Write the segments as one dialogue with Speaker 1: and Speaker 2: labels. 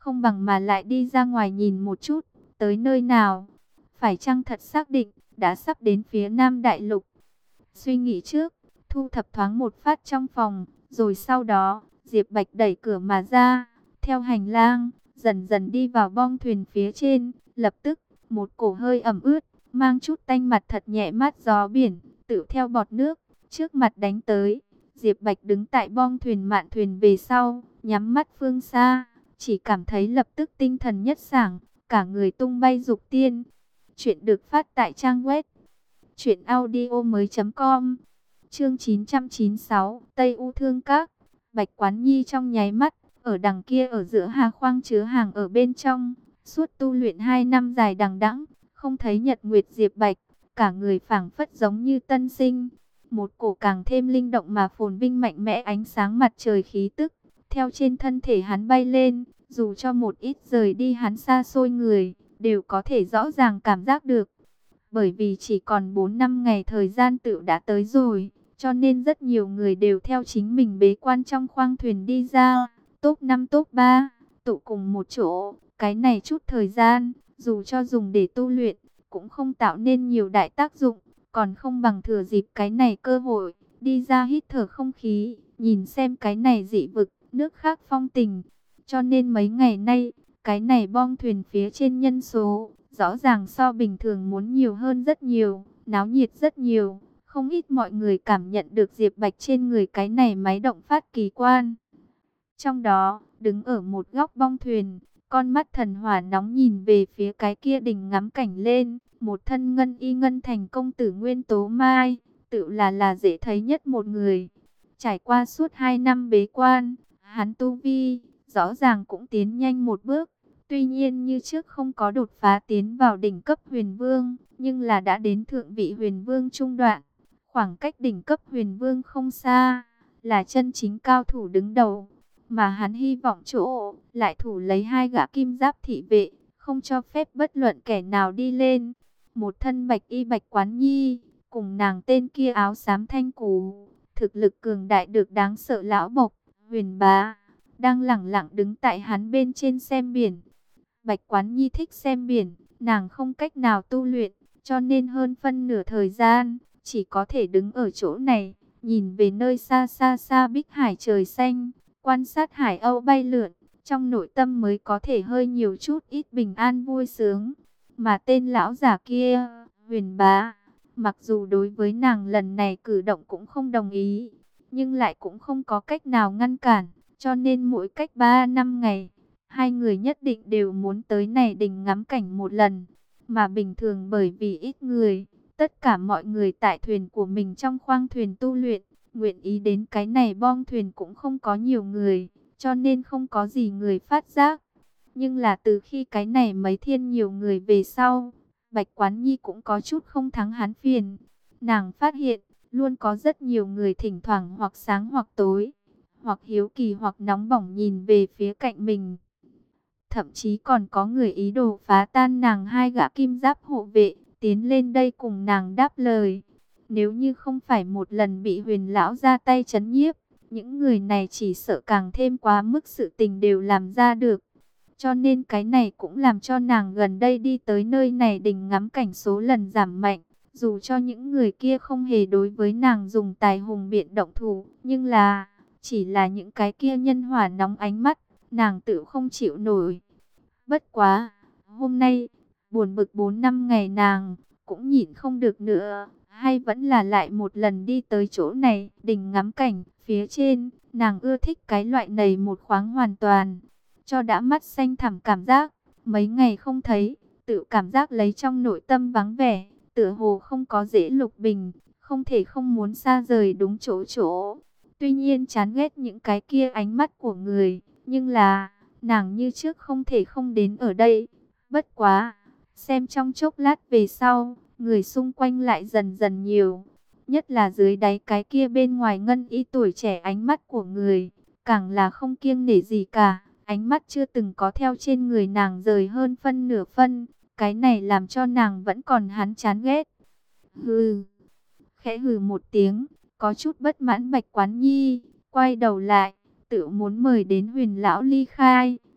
Speaker 1: không bằng mà lại đi ra ngoài nhìn một chút, tới nơi nào, phải chăng thật xác định, đã sắp đến phía Nam Đại Lục. Suy nghĩ trước, thu thập thoáng một phát trong phòng, rồi sau đó, Diệp Bạch đẩy cửa mà ra, theo hành lang, dần dần đi vào bong thuyền phía trên, lập tức, một cổ hơi ẩm ướt, mang chút tanh mặt thật nhẹ mát gió biển, tự theo bọt nước, trước mặt đánh tới. Diệp Bạch đứng tại bong thuyền mạn thuyền về sau, nhắm mắt phương xa, chỉ cảm thấy lập tức tinh thần nhất sảng, cả người tung bay dục tiên. Chuyện được phát tại trang web truyệnaudiomoi.com. Chương 996, Tây U Thương Các. Bạch Quán Nhi trong nháy mắt, ở đằng kia ở giữa hà khoang chứa hàng ở bên trong, suốt tu luyện 2 năm dài đằng đẵng, không thấy nhật nguyệt Diệp Bạch, cả người phảng phất giống như tân sinh, một cổ càng thêm linh động mà phồn vinh mạnh mẽ ánh sáng mặt trời khí tức, theo trên thân thể hắn bay lên, dù cho một ít rời đi hắn xa xôi người, đều có thể rõ ràng cảm giác được. Bởi vì chỉ còn 4 năm ngày thời gian tựu đã tới rồi, cho nên rất nhiều người đều theo chính mình bế quan trong khoang thuyền đi ra, top 5 top 3, tụ cùng một chỗ, cái này chút thời gian, dù cho dùng để tu luyện, cũng không tạo nên nhiều đại tác dụng, còn không bằng thừa dịp cái này cơ hội, đi ra hít thở không khí, nhìn xem cái này dị vực, nước khác phong tình. Cho nên mấy ngày nay, cái này bong thuyền phía trên nhân số, rõ ràng so bình thường muốn nhiều hơn rất nhiều, náo nhiệt rất nhiều. Không ít mọi người cảm nhận được Diệp Bạch trên người cái này máy động phát kỳ quan. Trong đó, đứng ở một góc bong thuyền, con mắt thần hỏa nóng nhìn về phía cái kia đỉnh ngắm cảnh lên, một thân ngân y ngân thành công tử Nguyên Tố Mai, tự là dễ thấy nhất một người. Trải qua suốt 2 năm bế quan, hắn tu vi, rõ ràng cũng tiến nhanh một bước. Tuy nhiên như trước không có đột phá tiến vào đỉnh cấp huyền vương, nhưng là đã đến thượng vị huyền vương trung đoạn. Khoảng cách đỉnh cấp huyền vương không xa, là chân chính cao thủ đứng đầu. Mà hắn hy vọng chỗ, lại thủ lấy 2 gã kim giáp thị vệ, không cho phép bất luận kẻ nào đi lên. Một thân bạch y Bạch Quán Nhi, cùng nàng tên kia áo xám Thanh Cú, thực lực cường đại được đáng sợ lão bộc, Huyền Bá, đang lẳng lặng đứng tại hắn bên trên xem biển. Bạch Quán Nhi thích xem biển, nàng không cách nào tu luyện, cho nên hơn phân nửa thời gian, chỉ có thể đứng ở chỗ này, nhìn về nơi xa xa xa bích hải trời xanh, quan sát hải âu bay lượn, trong nội tâm mới có thể hơi nhiều chút ít bình an vui sướng. Mà tên lão giả kia, Huyền Bá, mặc dù đối với nàng lần này cử động cũng không đồng ý, nhưng lại cũng không có cách nào ngăn cản, cho nên mỗi cách 3 năm ngày, 2 người nhất định đều muốn tới này đình ngắm cảnh một lần. Mà bình thường bởi vì ít người, tất cả mọi người tại thuyền của mình trong khoang thuyền tu luyện, nguyện ý đến cái này bong thuyền cũng không có nhiều người, cho nên không có gì người phát giác. Nhưng là từ khi cái này mấy thiên nhiều người về sau, Bạch Quán Nhi cũng có chút không thắng hắn phiền. Nàng phát hiện, luôn có rất nhiều người thỉnh thoảng hoặc sáng hoặc tối, hoặc hiếu kỳ hoặc nóng bỏng nhìn về phía cạnh mình. Thậm chí còn có người ý đồ phá tan nàng 2 gã kim giáp hộ vệ, tiến lên đây cùng nàng đáp lời. Nếu như không phải một lần bị Huyền lão ra tay trấn nhiếp, những người này chỉ sợ càng thêm quá mức sự tình đều làm ra được. Cho nên cái này cũng làm cho nàng gần đây đi tới nơi này đình ngắm cảnh số lần giảm mạnh. Dù cho những người kia không hề đối với nàng dùng tài hùng biện động thủ, nhưng là, chỉ là những cái kia nhân hỏa nóng ánh mắt, nàng tự không chịu nổi. Bất quá, hôm nay, buồn bực 4 năm ngày nàng, cũng nhịn không được nữa, hay vẫn là lại một lần đi tới chỗ này, đình ngắm cảnh, phía trên, nàng ưa thích cái loại này một khoáng hoàn toàn, cho đã mắt xanh thẳm cảm giác, mấy ngày không thấy, tự cảm giác lấy trong nội tâm vắng vẻ, tựa hồ không có dễ lục bình, không thể không muốn xa rời đúng chỗ chỗ. Tuy nhiên chán ghét những cái kia ánh mắt của người, nhưng là, nàng như trước không thể không đến ở đây. Bất quá, xem trong chốc lát về sau, người xung quanh lại dần dần nhiều. Nhất là dưới đáy cái kia bên ngoài ngân y tuổi trẻ ánh mắt của người, càng là không kiêng nể gì cả. Ánh mắt chưa từng có theo trên người nàng rời hơn phân nửa phân. Cái này làm cho nàng vẫn còn hắn chán ghét. Hừ, khẽ hừ một tiếng, có chút bất mãn Bạch Quán Nhi, quay đầu lại, tự muốn mời đến Huyền lão ly khai.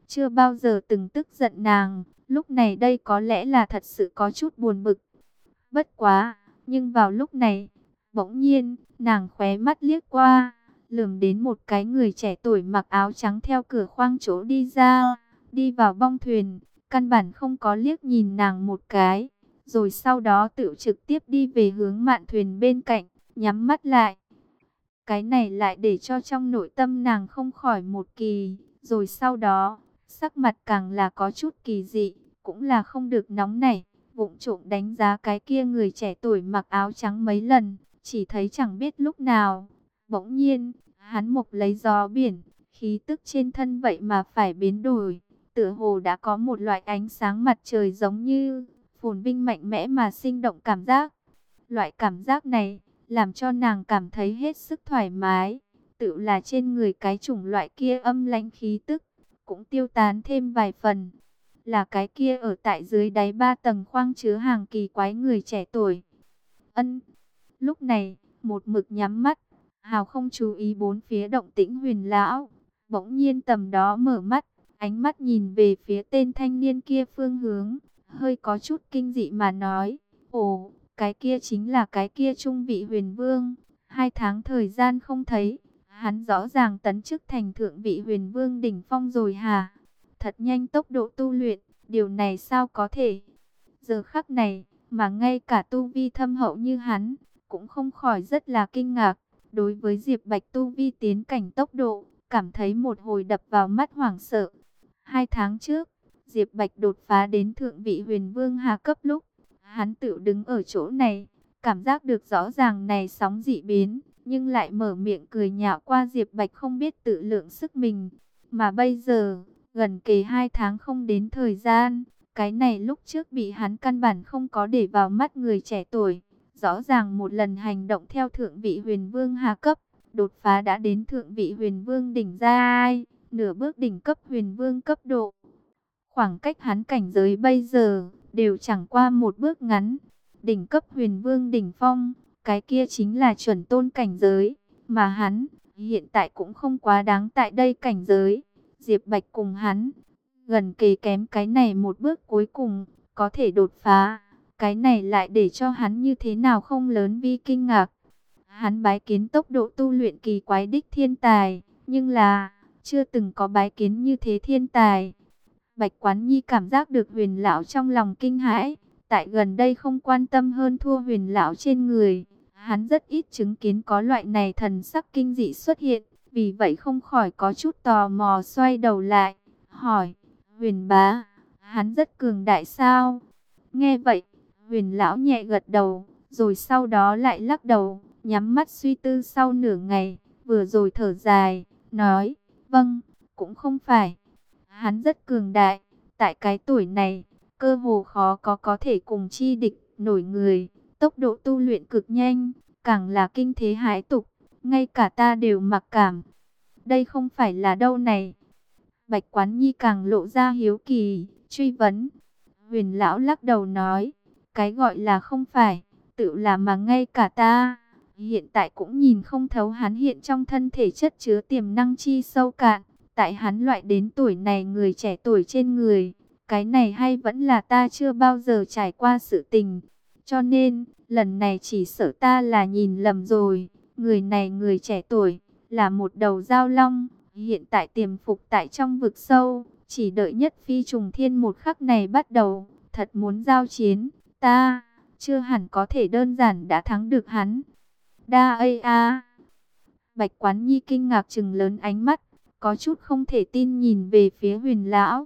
Speaker 1: chưa bao giờ từng tức giận nàng, lúc này đây có lẽ là thật sự có chút buồn bực. Bất quá, nhưng vào lúc này, bỗng nhiên, nàng khóe mắt liếc qua, lườm đến một cái người trẻ tuổi mặc áo trắng theo cửa khoang chỗ đi ra, đi vào bong thuyền, căn bản không có liếc nhìn nàng một cái, rồi sau đó tự trực tiếp đi về hướng mạn thuyền bên cạnh, nhắm mắt lại. Cái này lại để cho trong nội tâm nàng không khỏi một kỳ, rồi sau đó, sắc mặt càng là có chút kỳ dị, cũng là không được nóng nảy, vụng trộm đánh giá cái kia người trẻ tuổi mặc áo trắng mấy lần, chỉ thấy chẳng biết lúc nào, bỗng nhiên, hắn mộc lấy gió biển, khí tức trên thân vậy mà phải biến đổi, tựa hồ đã có một loại ánh sáng mặt trời giống như phồn vinh mạnh mẽ mà sinh động cảm giác. Loại cảm giác này làm cho nàng cảm thấy hết sức thoải mái, tự là trên người cái chủng loại kia âm lãnh khí tức, cũng tiêu tán thêm vài phần. Là cái kia ở tại dưới đáy 3 tầng khoang chứa hàng kỳ quái người trẻ tuổi. Ân, lúc này, một mực nhắm mắt, hào không chú ý bốn phía động tĩnh Huyền lão, bỗng nhiên tầm đó mở mắt, ánh mắt nhìn về phía tên thanh niên kia phương hướng, hơi có chút kinh dị mà nói, ồ, cái kia chính là cái kia trung vị huyền vương, 2 tháng thời gian không thấy, hắn rõ ràng tấn chức thành thượng vị huyền vương đỉnh phong rồi hả? Thật nhanh tốc độ tu luyện, điều này sao có thể? Giờ khắc này, mà ngay cả tu vi thâm hậu như hắn, cũng không khỏi rất là kinh ngạc. Đối với Diệp Bạch tu vi tiến cảnh tốc độ, cảm thấy một hồi đập vào mắt hoảng sợ. 2 tháng trước, Diệp Bạch đột phá đến thượng vị huyền vương hạ cấp lúc, hắn tự đứng ở chỗ này, cảm giác được rõ ràng này sóng dị biến, nhưng lại mở miệng cười nhạo qua Diệp Bạch không biết tự lượng sức mình. Mà bây giờ, gần kề 2 tháng không đến thời gian, cái này lúc trước bị hắn căn bản không có để vào mắt người trẻ tuổi. Rõ ràng một lần hành động theo thượng vị huyền vương hạ cấp, đột phá đã đến thượng vị huyền vương đỉnh giai, nửa bước đỉnh cấp huyền vương cấp độ. Khoảng cách hắn cảnh giới bây giờ, đều chẳng qua một bước ngắn. Đỉnh cấp huyền vương đỉnh phong, cái kia chính là chuẩn tôn cảnh giới, mà hắn, hiện tại cũng không quá đáng tại đây cảnh giới. Diệp Bạch cùng hắn, gần kề kém cái này một bước cuối cùng, có thể đột phá. Cái này lại để cho hắn như thế nào không lớn vi kinh ngạc. Hắn bái kiến tốc độ tu luyện kỳ quái đích thiên tài, nhưng là, chưa từng có bái kiến như thế thiên tài. Bạch Quán Nhi cảm giác được Huyền lão trong lòng kinh hãi, tại gần đây không quan tâm hơn thua Huyền lão trên người, hắn rất ít chứng kiến có loại này thần sắc kinh dị xuất hiện, vì vậy không khỏi có chút tò mò xoay đầu lại, hỏi: "Huyền bá, hắn rất cường đại sao?" Nghe vậy, Huyền lão nhẹ gật đầu, rồi sau đó lại lắc đầu, nhắm mắt suy tư sau nửa ngày, vừa rồi thở dài, nói: "Vâng, cũng không phải. Hắn rất cường đại, tại cái tuổi này, cơ hồ khó có thể cùng chi địch nổi người, tốc độ tu luyện cực nhanh, càng là kinh thế hãi tục, ngay cả ta đều mặc cảm. Đây không phải là đâu này." Bạch Quán Nhi càng lộ ra hiếu kỳ, truy vấn. Huyền lão lắc đầu nói, cái gọi là không phải, tự là mà ngay cả ta, hiện tại cũng nhìn không thấu hắn hiện trong thân thể chất chứa tiềm năng chi sâu cạn. Tại hắn loại đến tuổi này người trẻ tuổi trên người, cái này hay vẫn là ta chưa bao giờ trải qua sự tình. Cho nên, lần này chỉ sợ ta là nhìn lầm rồi. Người này người trẻ tuổi, là một đầu dao long, hiện tại tiềm phục tại trong vực sâu. Chỉ đợi nhất phi trùng thiên một khắc này bắt đầu, thật muốn giao chiến, ta chưa hẳn có thể đơn giản đã thắng được hắn. Đa ây a. Bạch Quán Nhi kinh ngạc trừng lớn ánh mắt, có chút không thể tin nhìn về phía Huyền lão.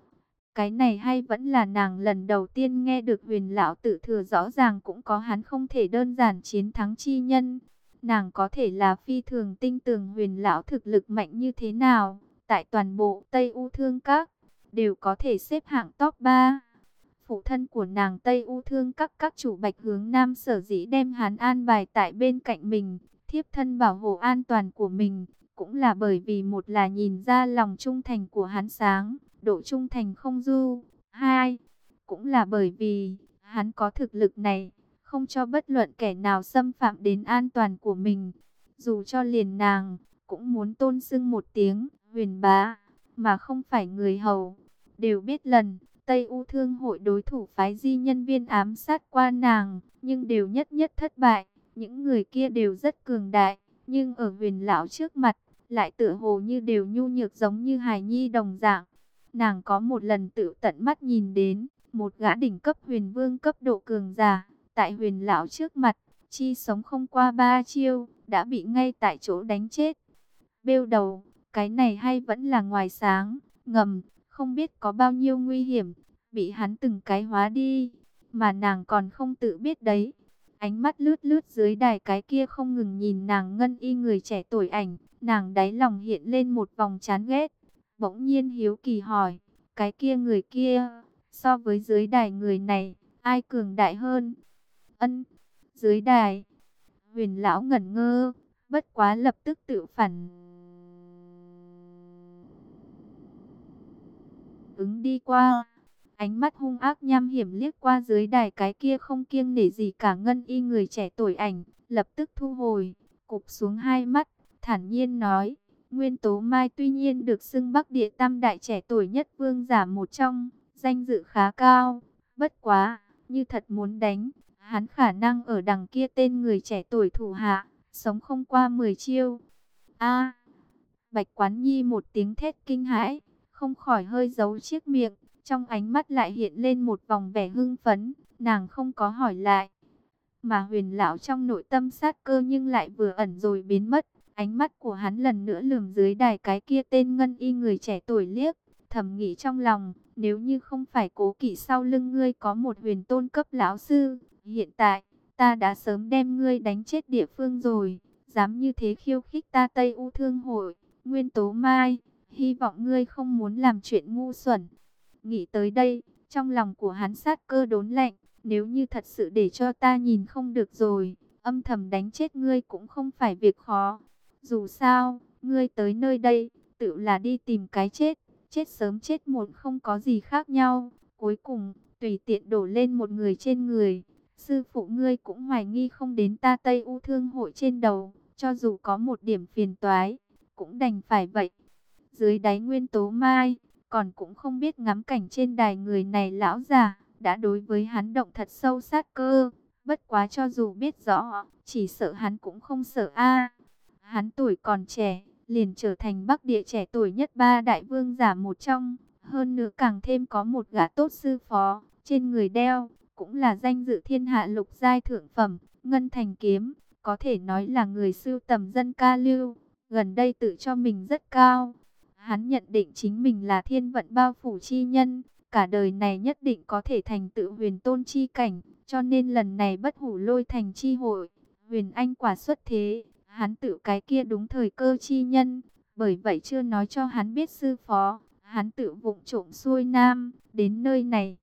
Speaker 1: Cái này hay vẫn là nàng lần đầu tiên nghe được Huyền lão tự thừa rõ ràng cũng có hắn không thể đơn giản chiến thắng chi nhân. Nàng có thể là phi thường tinh tường Huyền lão thực lực mạnh như thế nào, tại toàn bộ Tây U Thương Các đều có thể xếp hạng top 3. Phụ thân của nàng Tây U Thương các chủ Bạch Hướng Nam sở dĩ đem hắn an bài tại bên cạnh mình, thiếp thân bảo hộ an toàn của mình, cũng là bởi vì một là nhìn ra lòng trung thành của hắn sáng, độ trung thành không du. Hai, cũng là bởi vì hắn có thực lực này, không cho bất luận kẻ nào xâm phạm đến an toàn của mình. Dù cho liền nàng, cũng muốn tôn xưng một tiếng, Huyền bá. mà không phải người hầu. Đều biết lần Tây U Thương hội đối thủ phái di nhân viên ám sát qua nàng, nhưng đều nhất nhất thất bại. Những người kia đều rất cường đại, nhưng ở Huyền lão trước mặt, lại tựa hồ như đều nhu nhược giống như hài nhi đồng dạng. Nàng có một lần tự tận mắt nhìn đến, một gã đỉnh cấp huyền vương cấp độ cường giả, tại Huyền lão trước mặt, chi sống không qua 3 chiêu, đã bị ngay tại chỗ đánh chết. Bêu đầu, cái này hay vẫn là ngoài sáng, ngầm, không biết có bao nhiêu nguy hiểm, bị hắn từng cái hóa đi, mà nàng còn không tự biết đấy. Ánh mắt lướt lướt dưới đài cái kia không ngừng nhìn nàng ngân y người trẻ tuổi ảnh, nàng đáy lòng hiện lên một vòng chán ghét. Bỗng nhiên hiếu kỳ hỏi, cái kia người kia, so với dưới đài người này, ai cường đại hơn? Ân, dưới đài. Huyền lão ngẩn ngơ, bất quá lập tức tự phản ứng đi qua. Ánh mắt hung ác nham hiểm liếc qua dưới đài cái kia không kiêng nể gì cả ngân y người trẻ tuổi ảnh, lập tức thu hồi, cụp xuống hai mắt, thản nhiên nói, Nguyên Tố Mai tuy nhiên được xưng Bắc Địa Tam đại trẻ tuổi nhất vương giả một trong, danh dự khá cao, bất quá, như thật muốn đánh, hắn khả năng ở đằng kia tên người trẻ tuổi thủ hạ, sống không qua 10 chiêu. A, Bạch Quán Nhi một tiếng thét kinh hãi, không khỏi hơi giấu chiếc miệng, trong ánh mắt lại hiện lên một vòng vẻ hưng phấn, nàng không có hỏi lại. Mà Huyền lão trong nội tâm sát cơ nhưng lại vừa ẩn rồi biến mất, ánh mắt của hắn lần nữa lườm dưới đài cái kia tên ngân y người trẻ tuổi liếc, thầm nghĩ trong lòng, nếu như không phải Cố Kỵ sau lưng ngươi có một huyền tôn cấp lão sư, hiện tại, ta đã sớm đem ngươi đánh chết địa phương rồi, dám như thế khiêu khích ta Tây U Thương hội, Nguyên Tố Mai, hy vọng ngươi không muốn làm chuyện ngu xuẩn. Nghĩ tới đây, trong lòng của hắn sát cơ đốn lạnh, nếu như thật sự để cho ta nhìn không được rồi, âm thầm đánh chết ngươi cũng không phải việc khó. Dù sao, ngươi tới nơi đây, tự là đi tìm cái chết, chết sớm chết muộn không có gì khác nhau. Cuối cùng, tùy tiện đổ lên một người trên người. Sư phụ ngươi cũng hoài nghi không đến ta Tây U Thương hội trên đầu, cho dù có một điểm phiền toái, cũng đành phải vậy. Dưới đáy Nguyên Tố Mai, còn cũng không biết ngắm cảnh trên đài người này lão già, đã đối với hắn động thật sâu sát cơ. Bất quá cho dù biết rõ, chỉ sợ hắn cũng không sợ a. Hắn tuổi còn trẻ, liền trở thành Bắc Địa trẻ tuổi nhất 3 đại vương giả một trong. Hơn nữa càng thêm có một gã tốt sư phó, trên người đeo, cũng là danh dự thiên hạ lục giai thượng phẩm, Ngân Thành Kiếm. Có thể nói là người sưu tầm dân ca lưu, gần đây tự cho mình rất cao. Hắn nhận định chính mình là thiên vận bao phủ chi nhân, cả đời này nhất định có thể thành tựu huyền tôn chi cảnh, cho nên lần này bất hủ lôi thành chi hội, huyền anh quả xuất thế, hắn tự cái kia đúng thời cơ chi nhân, bởi vậy chưa nói cho hắn biết sư phó, hắn tự vụng trộm xuôi nam, đến nơi này.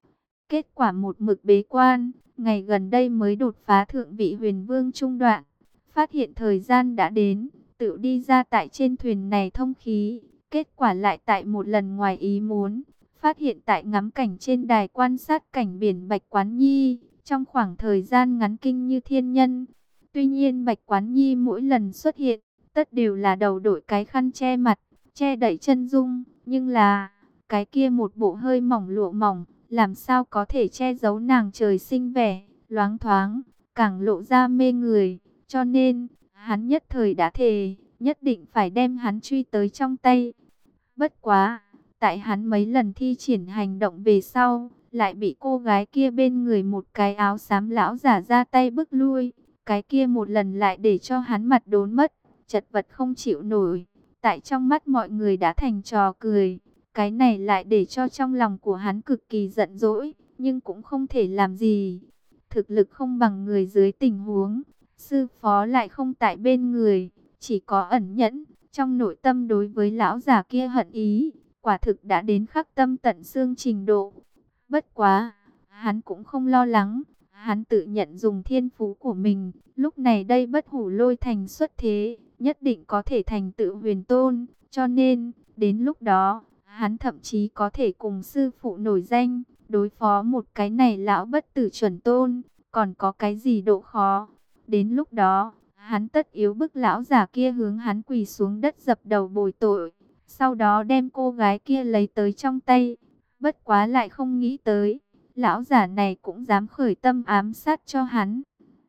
Speaker 1: Kết quả một mực bế quan, ngày gần đây mới đột phá thượng vị huyền vương trung đoạn, phát hiện thời gian đã đến, tự đi ra tại trên thuyền này thông khí. Kết quả lại tại một lần ngoài ý muốn, phát hiện tại ngắm cảnh trên đài quan sát cảnh biển Bạch Quán Nhi, trong khoảng thời gian ngắn kinh như thiên nhân. Tuy nhiên Bạch Quán Nhi mỗi lần xuất hiện, tất đều là đầu đội cái khăn che mặt, che đậy chân dung, nhưng là, cái kia một bộ hơi mỏng lụa mỏng, làm sao có thể che giấu nàng trời sinh vẻ, loáng thoáng, càng lộ ra mê người, cho nên, hắn nhất thời đã thề, nhất định phải đem hắn truy tới trong tay. Bất quá, tại hắn mấy lần thi triển hành động về sau, lại bị cô gái kia bên người một cái áo xám lão giả ra tay bức lui. Cái kia một lần lại để cho hắn mặt đốn mất, chật vật không chịu nổi. Tại trong mắt mọi người đã thành trò cười. Cái này lại để cho trong lòng của hắn cực kỳ giận dỗi, nhưng cũng không thể làm gì. Thực lực không bằng người dưới tình huống, sư phó lại không tại bên người, chỉ có ẩn nhẫn. Trong nội tâm đối với lão già kia hận ý, quả thực đã đến khắc tâm tận xương trình độ. Bất quá, hắn cũng không lo lắng, hắn tự nhận dùng thiên phú của mình, lúc này đây bất hủ lôi thành xuất thế, nhất định có thể thành tựu huyền tôn, cho nên, đến lúc đó, hắn thậm chí có thể cùng sư phụ nổi danh, đối phó một cái này lão bất tử chuẩn tôn, còn có cái gì độ khó. Đến lúc đó, hắn tất yếu bức lão già kia hướng hắn quỳ xuống đất dập đầu bồi tội. sau đó đem cô gái kia lấy tới trong tay. Bất quá lại không nghĩ tới, lão giả này cũng dám khởi tâm ám sát cho hắn.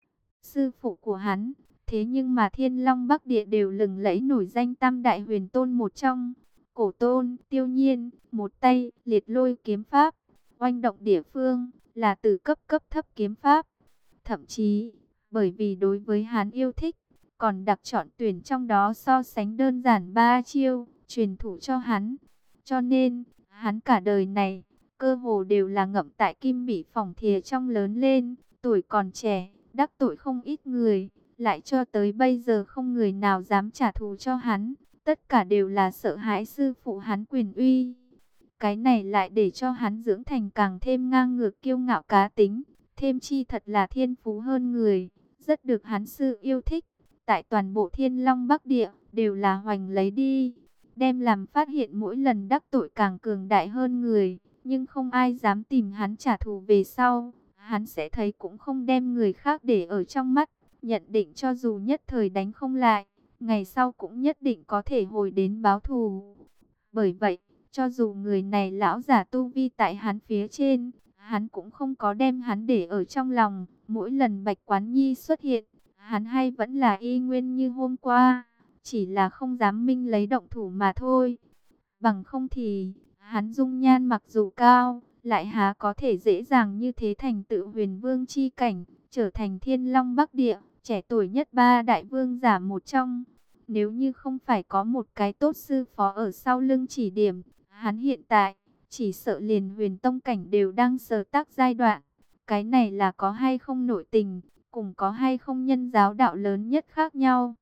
Speaker 1: Sư phụ của hắn, thế nhưng mà Thiên Long Bắc Địa đều lừng lẫy nổi danh tam đại huyền tôn một trong. Cổ Tôn, Tiêu Nhiên, một tay, liệt lôi kiếm pháp, oanh động địa phương, là từ cấp cấp thấp kiếm pháp. Thậm chí, bởi vì đối với hắn yêu thích, còn đặc chọn tuyển trong đó so sánh đơn giản 3 chiêu, truyền thụ cho hắn. Cho nên, hắn cả đời này, cơ hồ đều là ngậm tại kim bỉ phỏng thìa trong lớn lên, tuổi còn trẻ, đắc tội không ít người, lại cho tới bây giờ không người nào dám trả thù cho hắn, tất cả đều là sợ hãi sư phụ hắn quyền uy. Cái này lại để cho hắn dưỡng thành càng thêm ngang ngược kiêu ngạo cá tính, thêm chi thật là thiên phú hơn người, rất được hắn sư yêu thích. Tại toàn bộ Thiên Long Bắc Địa đều là hoành lấy đi, đem làm phát hiện mỗi lần đắc tội càng cường đại hơn người, nhưng không ai dám tìm hắn trả thù về sau. Hắn sẽ thấy cũng không đem người khác để ở trong mắt, nhận định cho dù nhất thời đánh không lại, ngày sau cũng nhất định có thể hồi đến báo thù. Bởi vậy, cho dù người này lão giả tu vi tại hắn phía trên, hắn cũng không có đem hắn để ở trong lòng. Mỗi lần Bạch Quán Nhi xuất hiện, hắn hay vẫn là y nguyên như hôm qua, chỉ là không dám minh lấy động thủ mà thôi. Bằng không thì, hắn dung nhan mặc dù cao, lại há có thể dễ dàng như thế thành tựu huyền vương chi cảnh, trở thành Thiên Long Bắc Địa, trẻ tuổi nhất 3 đại vương giả một trong. Nếu như không phải có một cái tốt sư phó ở sau lưng chỉ điểm, hắn hiện tại, chỉ sợ liền huyền tông cảnh đều đang sờ tác giai đoạn. Cái này là có hay không nội tình, cùng có hay không nhân giáo đạo lớn nhất khác nhau.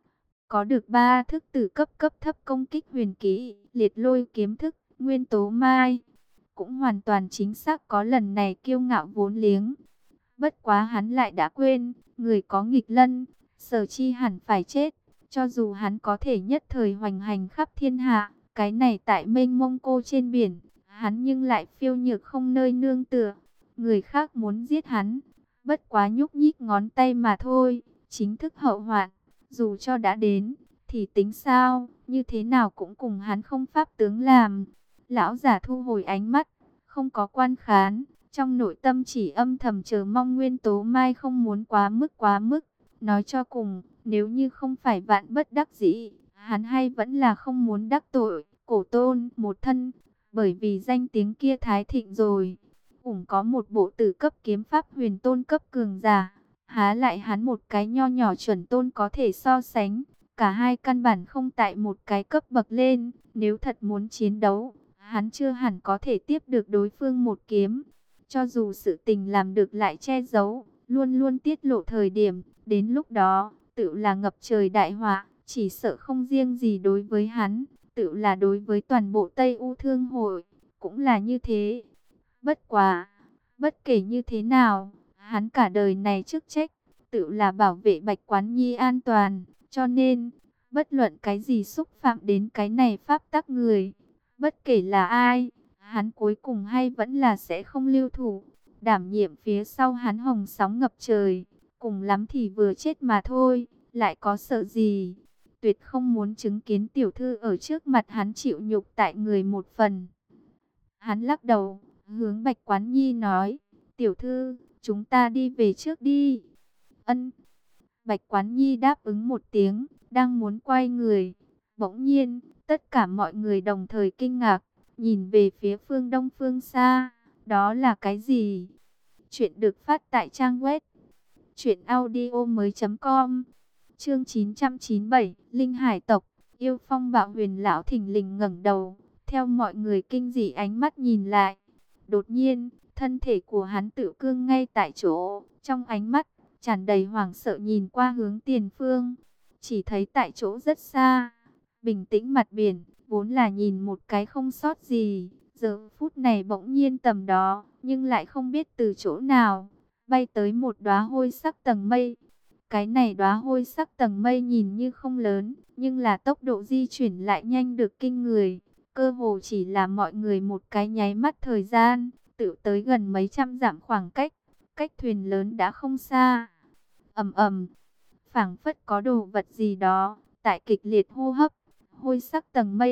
Speaker 1: Có được 3 thức từ cấp cấp thấp công kích huyền kỹ, liệt lôi kiếm thức, nguyên tố mai. Cũng hoàn toàn chính xác có lần này kiêu ngạo vốn liếng. Bất quá hắn lại đã quên, người có nghịch lân, Sở Chi hẳn phải chết. Cho dù hắn có thể nhất thời hoành hành khắp thiên hạ, cái này tại mênh mông cô trên biển, hắn nhưng lại phiêu nhược không nơi nương tựa. Người khác muốn giết hắn, bất quá nhúc nhích ngón tay mà thôi, chính thức hậu hoạn. Dù cho đã đến, thì tính sao, như thế nào cũng cùng hắn không pháp tướng làm. Lão giả thu hồi ánh mắt, không có quan khán, trong nội tâm chỉ âm thầm chờ mong nguyên tố mai không muốn quá mức. Nói cho cùng, nếu như không phải vạn bất đắc dĩ, hắn hay vẫn là không muốn đắc tội Cổ Tôn một thân, bởi vì danh tiếng kia thái thịnh rồi. Cũng có một bộ tử cấp kiếm pháp huyền tôn cấp cường giả, há lại hắn một cái nho nhỏ chuẩn tôn có thể so sánh. Cả hai căn bản không tại một cái cấp bậc lên, nếu thật muốn chiến đấu, hắn chưa hẳn có thể tiếp được đối phương một kiếm. Cho dù sự tình làm được lại che giấu, luôn luôn tiết lộ thời điểm, đến lúc đó, tự là ngập trời đại họa, chỉ sợ không riêng gì đối với hắn, tự là đối với toàn bộ Tây U Thương hội, cũng là như thế. Bất quá, bất kể như thế nào, hắn cả đời này chức trách, tự là bảo vệ Bạch Quán Nhi an toàn, cho nên, bất luận cái gì xúc phạm đến cái này pháp tắc người, bất kể là ai, hắn cuối cùng hay vẫn là sẽ không lưu thủ, đảm nhiệm phía sau hắn hồng sóng ngập trời, cùng lắm thì vừa chết mà thôi, lại có sợ gì. Tuyệt không muốn chứng kiến tiểu thư ở trước mặt hắn chịu nhục tại người một phần. Hắn lắc đầu, hướng Bạch Quán Nhi nói, tiểu thư, chúng ta đi về trước đi. Ân. Bạch Quán Nhi đáp ứng một tiếng, đang muốn quay người. Bỗng nhiên, tất cả mọi người đồng thời kinh ngạc, nhìn về phía phương đông phương xa. Đó là cái gì? Chuyện được phát tại trang web truyệnaudiomoi.com. Chương 997, Linh Hải tộc, yêu phong bạo huyền lão thình lình ngẩng đầu, theo mọi người kinh dị ánh mắt nhìn lại. Đột nhiên, thân thể của hắn tự cương ngay tại chỗ, trong ánh mắt tràn đầy hoảng sợ nhìn qua hướng tiền phương. Chỉ thấy tại chỗ rất xa, bình tĩnh mặt biển, vốn là nhìn một cái không sót gì, giờ phút này bỗng nhiên tầm đó, nhưng lại không biết từ chỗ nào bay tới một đóa hôi sắc tầng mây. Cái này đóa hôi sắc tầng mây nhìn như không lớn, nhưng là tốc độ di chuyển lại nhanh được kinh người. Cơ hồ chỉ là mọi người một cái nháy mắt thời gian, tự tới gần mấy trăm dặm khoảng cách, cách thuyền lớn đã không xa. Ầm ầm, phảng phất có đồ vật gì đó, tại kịch liệt hô hấp, hôi sắc tầng mây,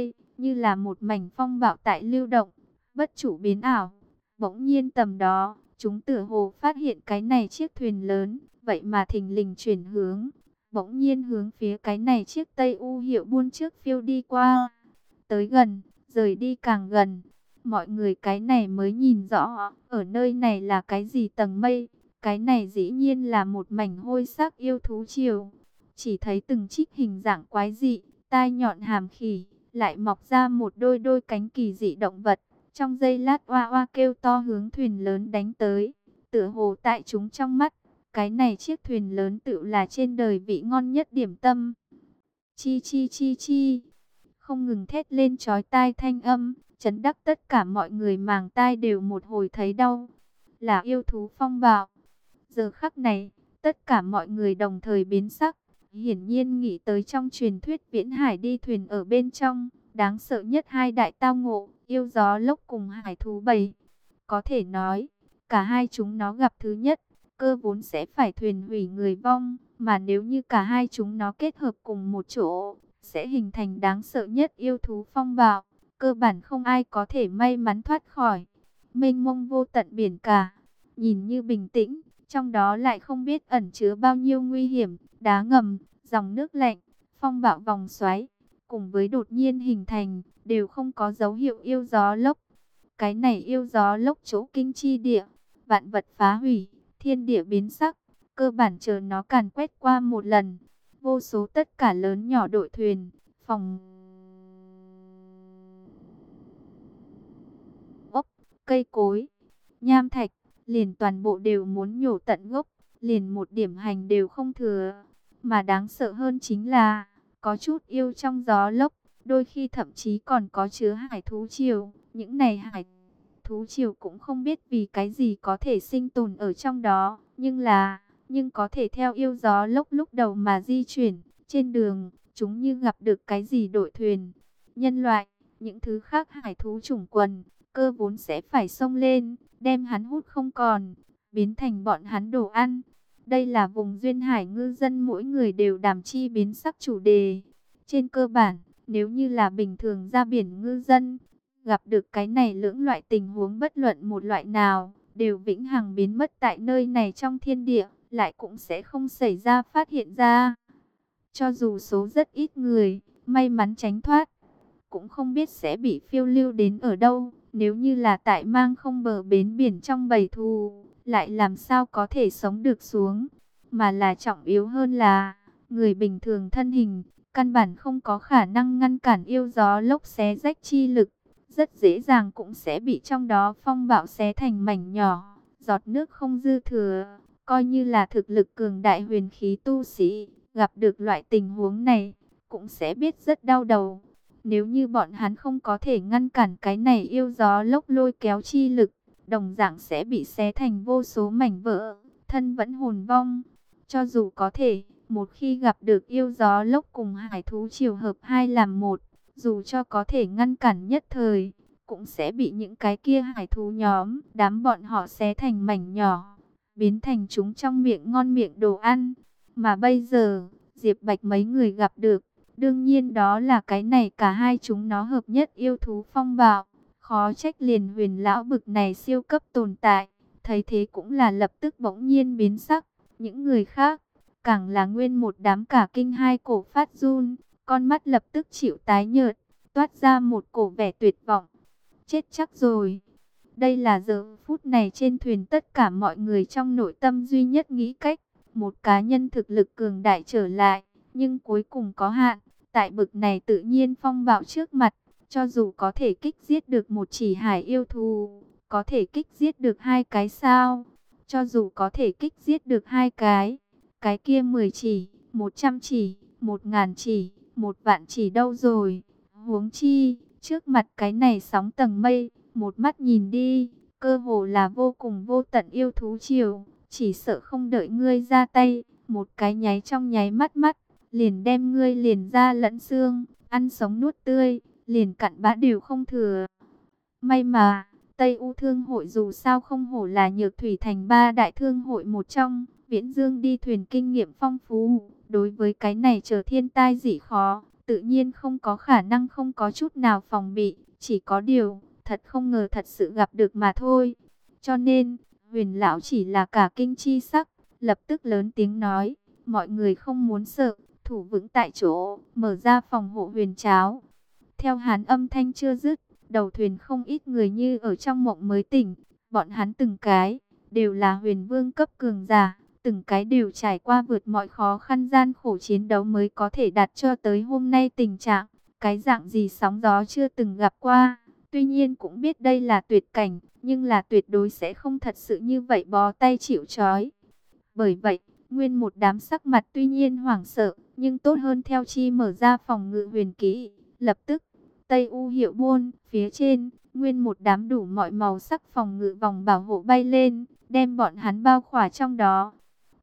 Speaker 1: như là một mảnh phong bạo tại lưu động, bất chủ biến ảo. Bỗng nhiên tầm đó, chúng tựa hồ phát hiện cái này chiếc thuyền lớn, vậy mà thình lình chuyển hướng, bỗng nhiên hướng phía cái này chiếc Tây U hiệu buôn trước phiêu đi qua. Tới gần, rời đi càng gần, mọi người cái này mới nhìn rõ, ở nơi này là cái gì tầng mây, cái này dĩ nhiên là một mảnh hôi sắc yêu thú triều. Chỉ thấy từng trích hình dạng quái dị, tai nhọn hàm khỉ, lại mọc ra một đôi đôi cánh kỳ dị động vật. Trong giây lát oa oa kêu to hướng thuyền lớn đánh tới, tựa hồ tại chúng trong mắt, cái này chiếc thuyền lớn tự là trên đời vị ngon nhất điểm tâm. Chi chi chi chi, không ngừng thét lên chói tai thanh âm, chấn đắc tất cả mọi người màng tai đều một hồi thấy đau. Là yêu thú phong bạo. Giờ khắc này, tất cả mọi người đồng thời biến sắc, hiển nhiên nghĩ tới trong truyền thuyết viễn hải đi thuyền ở bên trong, đáng sợ nhất hai đại tao ngộ, yêu gió lốc cùng hải thú bầy. Có thể nói, cả hai chúng nó gặp thứ nhất, cơ vốn sẽ phải thuyền hủy người vong, mà nếu như cả hai chúng nó kết hợp cùng một chỗ, sẽ hình thành đáng sợ nhất yêu thú phong bạo, cơ bản không ai có thể may mắn thoát khỏi. Mênh mông vô tận biển cả, nhìn như bình tĩnh, trong đó lại không biết ẩn chứa bao nhiêu nguy hiểm, đá ngầm, dòng nước lạnh, phong bạo vòng xoáy, cùng với đột nhiên hình thành, đều không có dấu hiệu yêu gió lốc. Cái này yêu gió lốc chỗ kinh chi địa, vạn vật phá hủy, thiên địa biến sắc, cơ bản chờ nó càn quét qua một lần. Vô số tất cả lớn nhỏ đội thuyền, phòng ốc, cây cối, nham thạch, liền toàn bộ đều muốn nhổ tận gốc, liền một điểm hành đều không thừa. Mà đáng sợ hơn chính là, có chút yêu trong gió lốc, đôi khi thậm chí còn có chứa hải thú triều. Những này hải thú triều cũng không biết vì cái gì có thể sinh tồn ở trong đó, nhưng có thể theo yêu gió lốc lúc đầu mà di chuyển. Trên đường, chúng như gặp được cái gì đội thuyền, nhân loại, những thứ khác hải thú chủng quần, cơ vốn sẽ phải xông lên, đem hắn hút không còn, biến thành bọn hắn đồ ăn. Đây là vùng duyên hải ngư dân mỗi người đều đàm chi biến sắc chủ đề. Trên cơ bản, nếu như là bình thường ra biển ngư dân, gặp được cái này lưỡng loại tình huống bất luận một loại nào, đều vĩnh hằng biến mất tại nơi này trong thiên địa, lại cũng sẽ không xảy ra phát hiện ra. Cho dù số rất ít người, may mắn tránh thoát, cũng không biết sẽ bị phiêu lưu đến ở đâu. Nếu như là tại mang không bờ bến biển trong bầy thù, lại làm sao có thể sống được xuống. Mà là trọng yếu hơn là, người bình thường thân hình, căn bản không có khả năng ngăn cản yêu gió lốc xé rách chi lực. Rất dễ dàng cũng sẽ bị trong đó phong bạo xé thành mảnh nhỏ, giọt nước không dư thừa. Coi như là thực lực cường đại huyền khí tu sĩ, gặp được loại tình huống này, cũng sẽ biết rất đau đầu. Nếu như bọn hắn không có thể ngăn cản cái này yêu gió lốc lôi kéo chi lực, đồng dạng sẽ bị xé thành vô số mảnh vỡ, thân vẫn hồn vong. Cho dù có thể, một khi gặp được yêu gió lốc cùng hải thú triều hợp hai làm một, dù cho có thể ngăn cản nhất thời, cũng sẽ bị những cái kia hải thú nhóm, đám bọn họ xé thành mảnh nhỏ, biến thành chúng trong miệng ngon miệng đồ ăn. Mà bây giờ, Diệp Bạch mấy người gặp được, đương nhiên đó là cái này cả hai chúng nó hợp nhất yêu thú phong bạo. Khó trách liền huyền lão bực này siêu cấp tồn tại, thấy thế cũng là lập tức bỗng nhiên biến sắc. Những người khác, càng là nguyên một đám cả kinh hai cổ phát run, con mắt lập tức chịu tái nhợt, toát ra một cổ vẻ tuyệt vọng. Chết chắc rồi. Đây là giờ phút này trên thuyền tất cả mọi người trong nội tâm duy nhất nghĩ cách. Một cá nhân thực lực cường đại trở lại, nhưng cuối cùng có hạn. Tại bực này tự nhiên phong bạo trước mặt, cho dù có thể kích giết được một chỉ hải yêu thú, có thể kích giết được hai cái sao? Cho dù có thể kích giết được hai cái kia 10 chỉ, 100 chỉ, 1000 chỉ, 1 vạn chỉ đâu rồi? Huống chi, trước mặt cái này sóng tầng mây, một mắt nhìn đi, cơ hồ là vô cùng vô tận yêu thú triều, chỉ sợ không đợi ngươi ra tay, một cái nháy trong nháy mắt liền đem ngươi liền da lẫn xương, ăn sống nuốt tươi, liền cặn bã đều không thừa. May mà, Tây U Thương hội dù sao không hổ là Nhược Thủy Thành ba đại thương hội một trong, Viễn Dương đi thuyền kinh nghiệm phong phú, đối với cái này chờ thiên tai dị khó, tự nhiên không có khả năng không có chút nào phòng bị, chỉ có điều, thật không ngờ thật sự gặp được mà thôi. Cho nên, Huyền lão chỉ là cả kinh chi sắc, lập tức lớn tiếng nói, mọi người không muốn sợ, thủ vững tại chỗ, mở ra phòng hộ huyền tráo. Theo hắn âm thanh chưa dứt, đầu thuyền không ít người như ở trong mộng mới tỉnh, bọn hắn từng cái đều là huyền vương cấp cường giả, từng cái đều trải qua vượt mọi khó khăn gian khổ chiến đấu mới có thể đạt cho tới hôm nay tình trạng, cái dạng gì sóng gió chưa từng gặp qua. Tuy nhiên cũng biết đây là tuyệt cảnh, nhưng là tuyệt đối sẽ không thật sự như vậy bó tay chịu trói. Bởi vậy, nguyên một đám sắc mặt tuy nhiên hoảng sợ, nhưng tốt hơn theo chi mở ra phòng ngự huyền kỹ. Lập tức, Tây U Hiệu Buôn, phía trên, nguyên một đám đủ mọi màu sắc phòng ngự vòng bảo hộ bay lên, đem bọn hắn bao khỏa trong đó.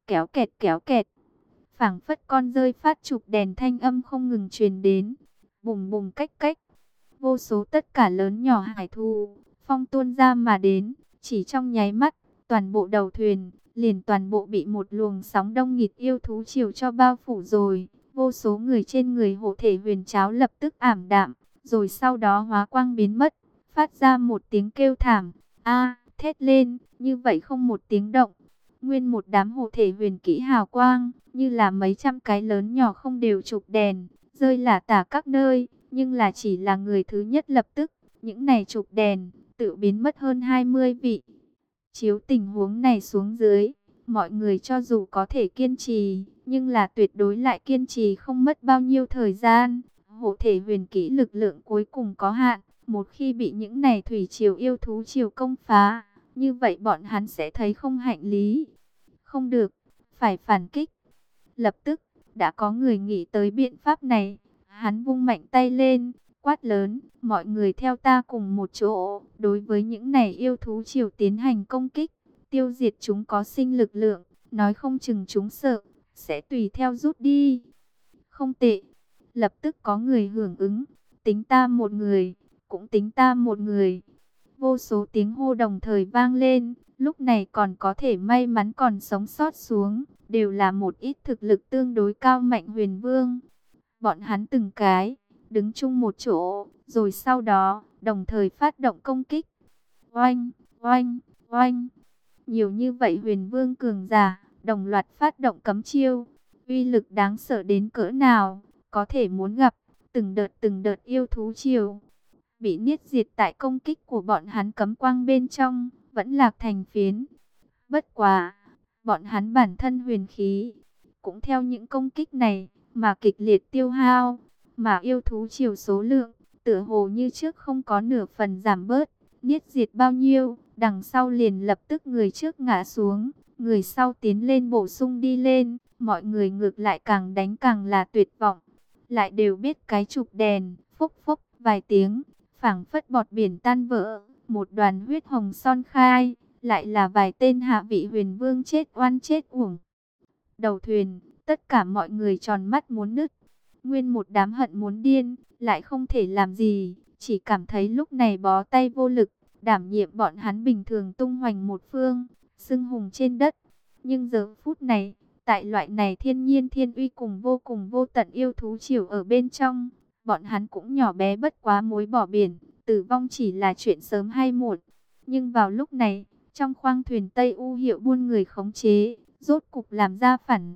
Speaker 1: Kéo kẹt, phảng phất con rơi phát chụp đèn thanh âm không ngừng truyền đến. Bùng bùng cách cách, vô số tất cả lớn nhỏ hải thú, phong tuôn ra mà đến, chỉ trong nháy mắt, toàn bộ đầu thuyền, liền toàn bộ bị một luồng sóng đông nghịt yêu thú chiều cho bao phủ rồi. Vô số người trên người hộ thể huyền tráo lập tức ảm đạm, rồi sau đó hóa quang biến mất, phát ra một tiếng kêu thảm, thét lên, như vậy không một tiếng động. Nguyên một đám hộ thể huyền kỹ hào quang, như là mấy trăm cái lớn nhỏ không đều chụp đèn, rơi lả tả các nơi, nhưng là chỉ là người thứ nhất lập tức, những này chụp đèn, tự biến mất hơn 20 vị. Chiếu tình huống này xuống dưới, mọi người cho dù có thể kiên trì, nhưng là tuyệt đối lại kiên trì không mất bao nhiêu thời gian. Hộ thể huyền kỹ lực lượng cuối cùng có hạn, một khi bị những này thủy triều yêu thú triều công phá, như vậy bọn hắn sẽ thấy không hạnh lý. Không được, phải phản kích. Lập tức, đã có người nghĩ tới biện pháp này. Hắn vung mạnh tay lên, quát lớn, mọi người theo ta cùng một chỗ, đối với những này yêu thú triều tiến hành công kích, tiêu diệt chúng có sinh lực lượng, nói không chừng chúng sợ, sẽ tùy theo rút đi. Không tệ, lập tức có người hưởng ứng, tính ta một người, cũng tính ta một người. Vô số tiếng hô đồng thời vang lên, lúc này còn có thể may mắn còn sống sót xuống, đều là một ít thực lực tương đối cao mạnh huyền vương. Bọn hắn từng cái, đứng chung một chỗ, rồi sau đó, đồng thời phát động công kích. Oanh, oanh, oanh. Nhiều như vậy huyền vương cường giả, đồng loạt phát động cấm chiêu. Uy lực đáng sợ đến cỡ nào, có thể muốn gặp, từng đợt yêu thú chiều. Bị niết diệt tại công kích của bọn hắn cấm quang bên trong, vẫn lạc thành phiến. Bất quá, bọn hắn bản thân huyền khí, cũng theo những công kích này, mà kịch liệt tiêu hao, mà yêu thú chiều số lượng, tựa hồ như trước không có nửa phần giảm bớt, niết diệt bao nhiêu, đằng sau liền lập tức người trước ngã xuống, người sau tiến lên bổ sung đi lên, mọi người ngược lại càng đánh càng là tuyệt vọng, lại đều biết cái chụp đèn, phốc phốc vài tiếng, phảng phất bọt biển tan vỡ, một đoàn huyết hồng son khai, lại là vài tên hạ vị huyền vương chết oan chết uổng. Đầu thuyền, tất cả mọi người tròn mắt muốn nứt. Nguyên một đám hận muốn điên, lại không thể làm gì, chỉ cảm thấy lúc này bó tay vô lực, đảm nhiệm bọn hắn bình thường tung hoành một phương, xưng hùng trên đất. Nhưng giờ phút này, tại loại này thiên nhiên thiên uy cùng vô tận yêu thú chiều ở bên trong, bọn hắn cũng nhỏ bé bất quá muối bỏ biển, tử vong chỉ là chuyện sớm hay muộn. Nhưng vào lúc này, trong khoang thuyền Tây U Hiệu Buôn người khống chế, rốt cục làm ra phản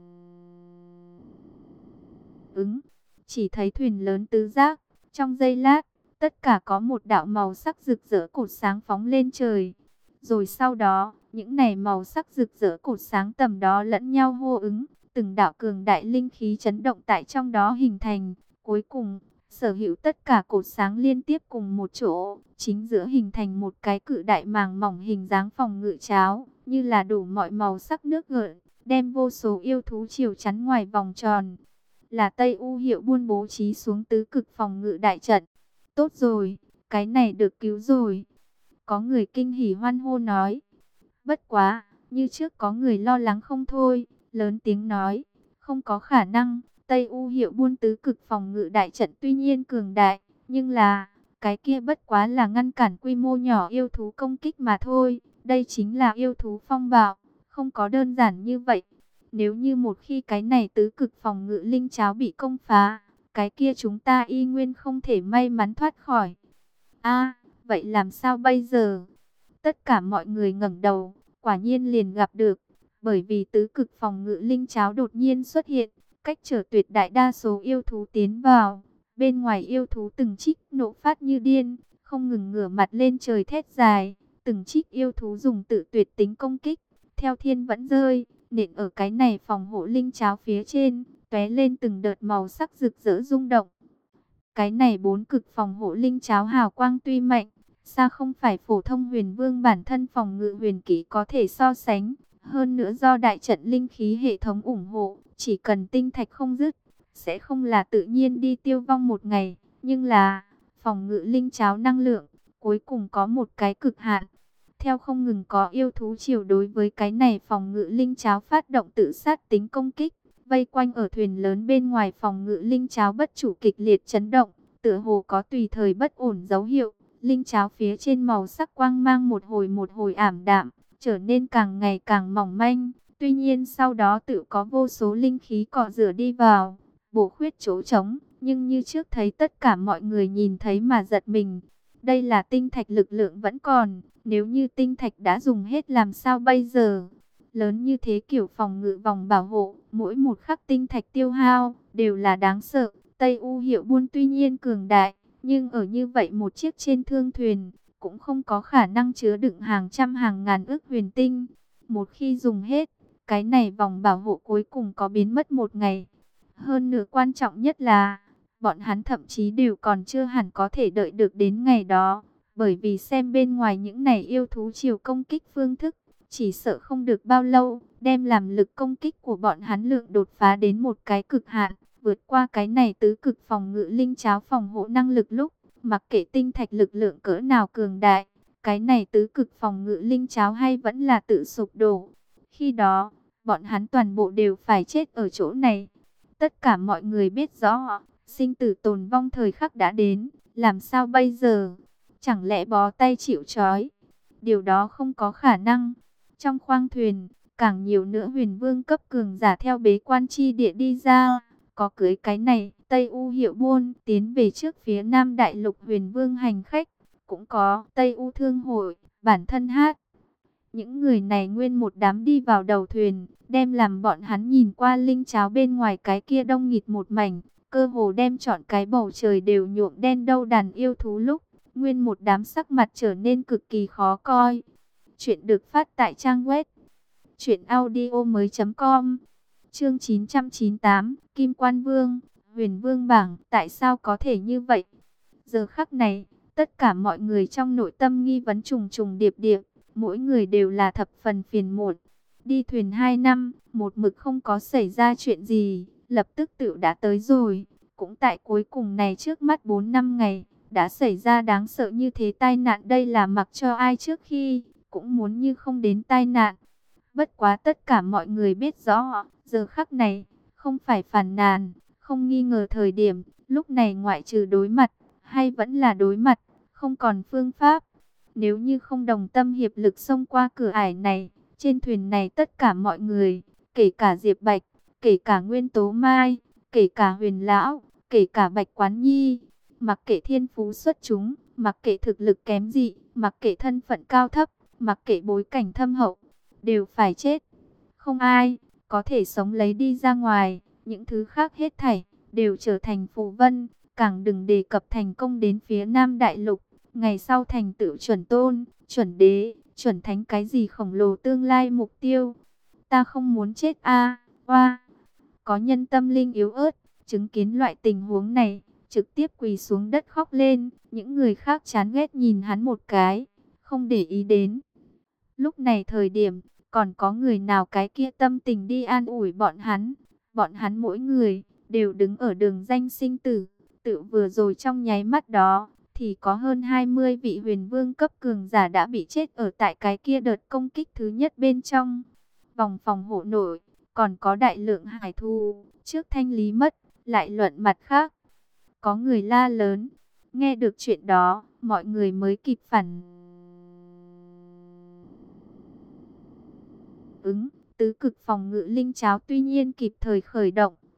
Speaker 1: ứng. Chỉ thấy thuyền lớn tứ giác, trong giây lát, tất cả có một đạo màu sắc rực rỡ cột sáng phóng lên trời. Rồi sau đó, những này màu sắc rực rỡ cột sáng tầm đó lẫn nhau hô ứng, từng đạo cường đại linh khí chấn động tại trong đó hình thành. Cuối cùng, sở hữu tất cả cột sáng liên tiếp cùng một chỗ, chính giữa hình thành một cái cự đại màng mỏng hình dáng phòng ngự cháo, như là đủ mọi màu sắc nước gợn, đem vô số yêu thú chiều chắn ngoài vòng tròn. Là Tây U Hiệu Buôn bố trí xuống tứ cực phòng ngự đại trận. Tốt rồi, cái này được cứu rồi. Có người kinh hỉ hoan hô nói. Bất quá, như trước có người lo lắng không thôi, lớn tiếng nói, không có khả năng. Tây U Hiệu Buôn tứ cực phòng ngự đại trận tuy nhiên cường đại, nhưng là, cái kia bất quá là ngăn cản quy mô nhỏ yêu thú công kích mà thôi. Đây chính là yêu thú phong bạo, không có đơn giản như vậy. Nếu như một khi cái này tứ cực phòng ngự linh cháo bị công phá, cái kia chúng ta y nguyên không thể may mắn thoát khỏi. A, vậy làm sao bây giờ? Tất cả mọi người ngẩng đầu, quả nhiên liền gặp được, bởi vì tứ cực phòng ngự linh cháo đột nhiên xuất hiện, cách trở tuyệt đại đa số yêu thú tiến vào. Bên ngoài yêu thú từng trích nộ phát như điên, không ngừng ngửa mặt lên trời thét dài, từng trích yêu thú dùng tự tuyệt tính công kích, theo thiên vẫn rơi, nện ở cái này phòng hộ linh cháo phía trên, tóe lên từng đợt màu sắc rực rỡ rung động. Cái này bốn cực phòng hộ linh cháo hào quang tuy mạnh, xa không phải phổ thông huyền vương bản thân phòng ngự huyền kỹ có thể so sánh. Hơn nữa do đại trận linh khí hệ thống ủng hộ, chỉ cần tinh thạch không dứt, sẽ không là tự nhiên đi tiêu vong một ngày. Nhưng là, phòng ngự linh cháo năng lượng, cuối cùng có một cái cực hạn. Theo không ngừng có yêu thú chiều đối với cái này phòng ngự linh cháo phát động tự sát tính công kích. Vây quanh ở thuyền lớn bên ngoài phòng ngự linh cháo bất chủ kịch liệt chấn động, tựa hồ có tùy thời bất ổn dấu hiệu. Linh cháo phía trên màu sắc quang mang một hồi ảm đạm, trở nên càng ngày càng mỏng manh. Tuy nhiên sau đó tự có vô số linh khí cọ rửa đi vào, bổ khuyết chỗ trống. Nhưng như trước thấy tất cả mọi người nhìn thấy mà giật mình. Đây là tinh thạch lực lượng vẫn còn, nếu như tinh thạch đã dùng hết làm sao bây giờ? Lớn như thế kiểu phòng ngự vòng bảo hộ, mỗi một khắc tinh thạch tiêu hao, đều là đáng sợ. Tây U Hiệu Buôn tuy nhiên cường đại, nhưng ở như vậy một chiếc trên thương thuyền, cũng không có khả năng chứa đựng hàng trăm hàng ngàn ức huyền tinh. Một khi dùng hết, cái này vòng bảo hộ cuối cùng có biến mất một ngày. Hơn nữa quan trọng nhất là, bọn hắn thậm chí đều còn chưa hẳn có thể đợi được đến ngày đó. Bởi vì xem bên ngoài những này yêu thú chiều công kích phương thức, chỉ sợ không được bao lâu, đem làm lực công kích của bọn hắn lượng đột phá đến một cái cực hạn, vượt qua cái này tứ cực phòng ngự linh cháo phòng hộ năng lực lúc, mặc kệ tinh thạch lực lượng cỡ nào cường đại, cái này tứ cực phòng ngự linh cháo hay vẫn là tự sụp đổ. Khi đó, bọn hắn toàn bộ đều phải chết ở chỗ này. Tất cả mọi người biết rõ, sinh tử tồn vong thời khắc đã đến, làm sao bây giờ? Chẳng lẽ bó tay chịu trói? Điều đó không có khả năng. Trong khoang thuyền, càng nhiều nữa huyền vương cấp cường giả theo bế quan chi địa đi ra. Có cưới cái này, Tây U Hiệu Buôn tiến về trước phía Nam Đại Lục huyền vương hành khách. Cũng có Tây U Thương Hội, bản thân hát. Những người này nguyên một đám đi vào đầu thuyền, đem làm bọn hắn nhìn qua linh cháo bên ngoài cái kia đông nghịt một mảnh. Cơ hồ đem trọn cái bầu trời đều nhuộm đen đâu đàn yêu thú lúc. Nguyên một đám sắc mặt trở nên cực kỳ khó coi. Chuyện được phát tại trang web truyệnaudiomoi.com. Chương 998, Kim Quan Vương, Huyền Vương bảng, tại sao có thể như vậy? Giờ khắc này, tất cả mọi người trong nội tâm nghi vấn trùng trùng điệp điệp, mỗi người đều là thập phần phiền muộn. Đi thuyền 2 năm, một mực không có xảy ra chuyện gì, lập tức tự đã tới rồi. Cũng tại cuối cùng này trước mắt 4 năm ngày, đã xảy ra đáng sợ như thế tai nạn, đây là mặc cho ai trước khi, cũng muốn như không đến tai nạn. Bất quá tất cả mọi người biết rõ, giờ khắc này, không phải phàn nàn, không nghi ngờ thời điểm, lúc này ngoại trừ đối mặt, hay vẫn là đối mặt, không còn phương pháp. Nếu như không đồng tâm hiệp lực xông qua cửa ải này, trên thuyền này tất cả mọi người, kể cả Diệp Bạch, kể cả Nguyên Tố Mai, kể cả Huyền Lão, kể cả Bạch Quán Nhi, mặc kệ thiên phú xuất chúng, mặc kệ thực lực kém dị, mặc kệ thân phận cao thấp, mặc kệ bối cảnh thâm hậu, đều phải chết. Không ai có thể sống lấy đi ra ngoài, những thứ khác hết thảy đều trở thành phù vân, càng đừng đề cập thành công đến phía Nam Đại Lục, ngày sau thành tựu chuẩn tôn, chuẩn đế, chuẩn thánh cái gì khổng lồ tương lai mục tiêu. Ta không muốn chết a. Oa. Có nhân tâm linh yếu ớt, chứng kiến loại tình huống này, trực tiếp quỳ xuống đất khóc lên, những người khác chán ghét nhìn hắn một cái, không để ý đến. Lúc này thời điểm, còn có người nào cái kia tâm tình đi an ủi bọn hắn mỗi người, đều đứng ở đường danh sinh tử, tự vừa rồi trong nháy mắt đó, thì có hơn 20 vị huyền vương cấp cường giả đã bị chết ở tại cái kia đợt công kích thứ nhất bên trong. Vòng phòng hộ nội, còn có đại lượng hải thú, trước thanh lý mất, lại luận mặt khác. Có người la lớn, nghe được chuyện đó, mọi người mới kịp phản ứng. Tứ cực phòng ngự linh cháo tuy nhiên kịp thời khởi động,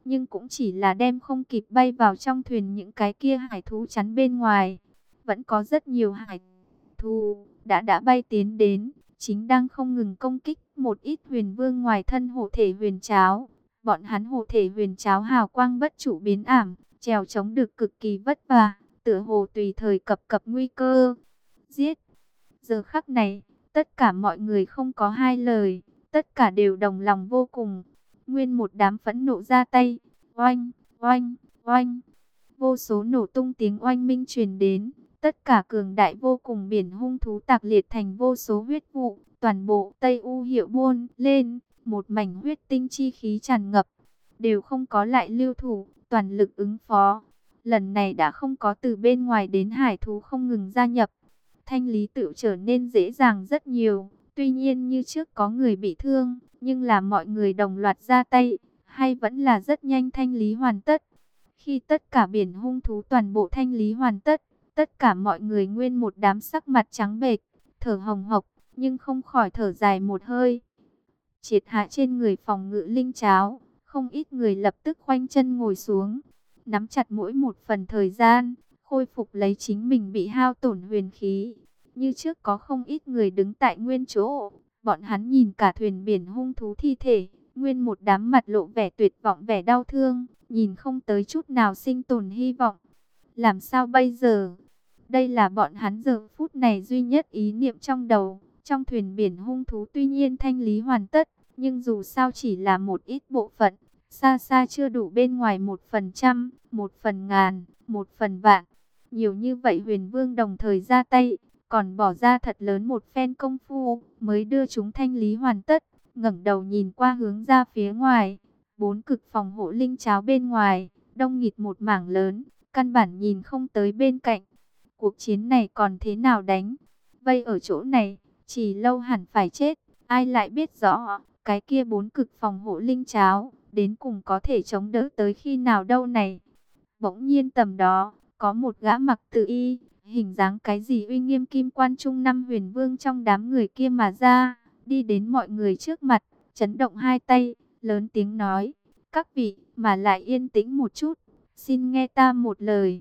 Speaker 1: nhưng cũng chỉ là đem không kịp bay vào trong thuyền những cái kia hải thú chắn bên ngoài. Vẫn có rất nhiều hải thú đã bay tiến đến, chính đang không ngừng công kích một ít huyền vương ngoài thân hộ thể huyền cháo. Bọn hắn hộ thể huyền cháo hào quang bất trụ biến ảm, trèo chống được cực kỳ vất vả, tựa hồ tùy thời cập cập nguy cơ. Giết! Giờ khắc này, tất cả mọi người không có hai lời, tất cả đều đồng lòng vô cùng. Nguyên một đám phẫn nộ ra tay, oanh, oanh, oanh. Vô số nổ tung tiếng oanh minh truyền đến, tất cả cường đại vô cùng biển hung thú tạc liệt thành vô số huyết vụ, toàn bộ Tây U Hiệu buôn lên, một mảnh huyết tinh chi khí tràn ngập, đều không có lại lưu thủ, toàn lực ứng phó. Lần này đã không có từ bên ngoài đến hải thú không ngừng gia nhập, thanh lý tự trở nên dễ dàng rất nhiều. Tuy nhiên như trước có người bị thương, nhưng là mọi người đồng loạt ra tay, hay vẫn là rất nhanh thanh lý hoàn tất. Khi tất cả biển hung thú toàn bộ thanh lý hoàn tất, tất cả mọi người nguyên một đám sắc mặt trắng bệch, thở hồng hộc, nhưng không khỏi thở dài một hơi. Triệt hạ trên người phòng ngự linh cháo, không ít người lập tức khoanh chân ngồi xuống, nắm chặt mỗi một phần thời gian, khôi phục lấy chính mình bị hao tổn huyền khí. Như trước có không ít người đứng tại nguyên chỗ, bọn hắn nhìn cả thuyền biển hung thú thi thể, nguyên một đám mặt lộ vẻ tuyệt vọng, vẻ đau thương, nhìn không tới chút nào sinh tồn hy vọng. Làm sao bây giờ? Đây là bọn hắn giờ phút này duy nhất ý niệm trong đầu. Trong thuyền biển hung thú tuy nhiên thanh lý hoàn tất, nhưng dù sao chỉ là một ít bộ phận, xa xa chưa đủ bên ngoài 1%, 1/1000, 1/1000. Nhiều như vậy huyền vương đồng thời ra tay, còn bỏ ra thật lớn một phen công phu, mới đưa chúng thanh lý hoàn tất. Ngẩng đầu nhìn qua hướng ra phía ngoài, 4 cực phòng hộ linh cháo bên ngoài, đông nghịt một mảng lớn, căn bản nhìn không tới bên cạnh. Cuộc chiến này còn thế nào đánh? Vây ở chỗ này, chỉ lâu hẳn phải chết. Ai lại biết rõ, cái kia 4 cực phòng hộ linh cháo, đến cùng có thể chống đỡ tới khi nào đâu này. Bỗng nhiên tầm đó, có một gã mặc tự y, hình dáng cái gì uy nghiêm kim quan trung năm huyền vương trong đám người kia mà ra, đi đến mọi người trước mặt, chấn động hai tay, lớn tiếng nói, các vị, mà lại yên tĩnh một chút, xin nghe ta một lời.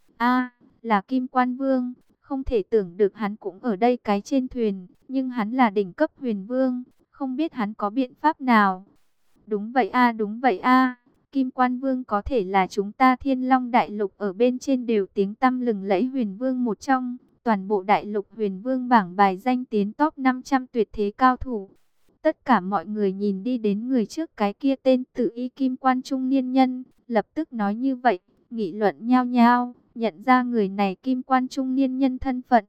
Speaker 1: A, là Kim Quan Vương, không thể tưởng được hắn cũng ở đây cái trên thuyền, nhưng hắn là đỉnh cấp huyền vương, không biết hắn có biện pháp nào. Đúng vậy a, đúng vậy a. Kim Quan Vương có thể là chúng ta Thiên Long Đại Lục ở bên trên đều tiếng tăm lừng lẫy huyền vương một trong, toàn bộ Đại Lục huyền vương bảng bài danh tiến top 500 tuyệt thế cao thủ. Tất cả mọi người nhìn đi đến người trước cái kia tên tự y Kim Quan trung niên nhân, lập tức nói như vậy, nghị luận nhao nhao, nhận ra người này Kim Quan trung niên nhân thân phận.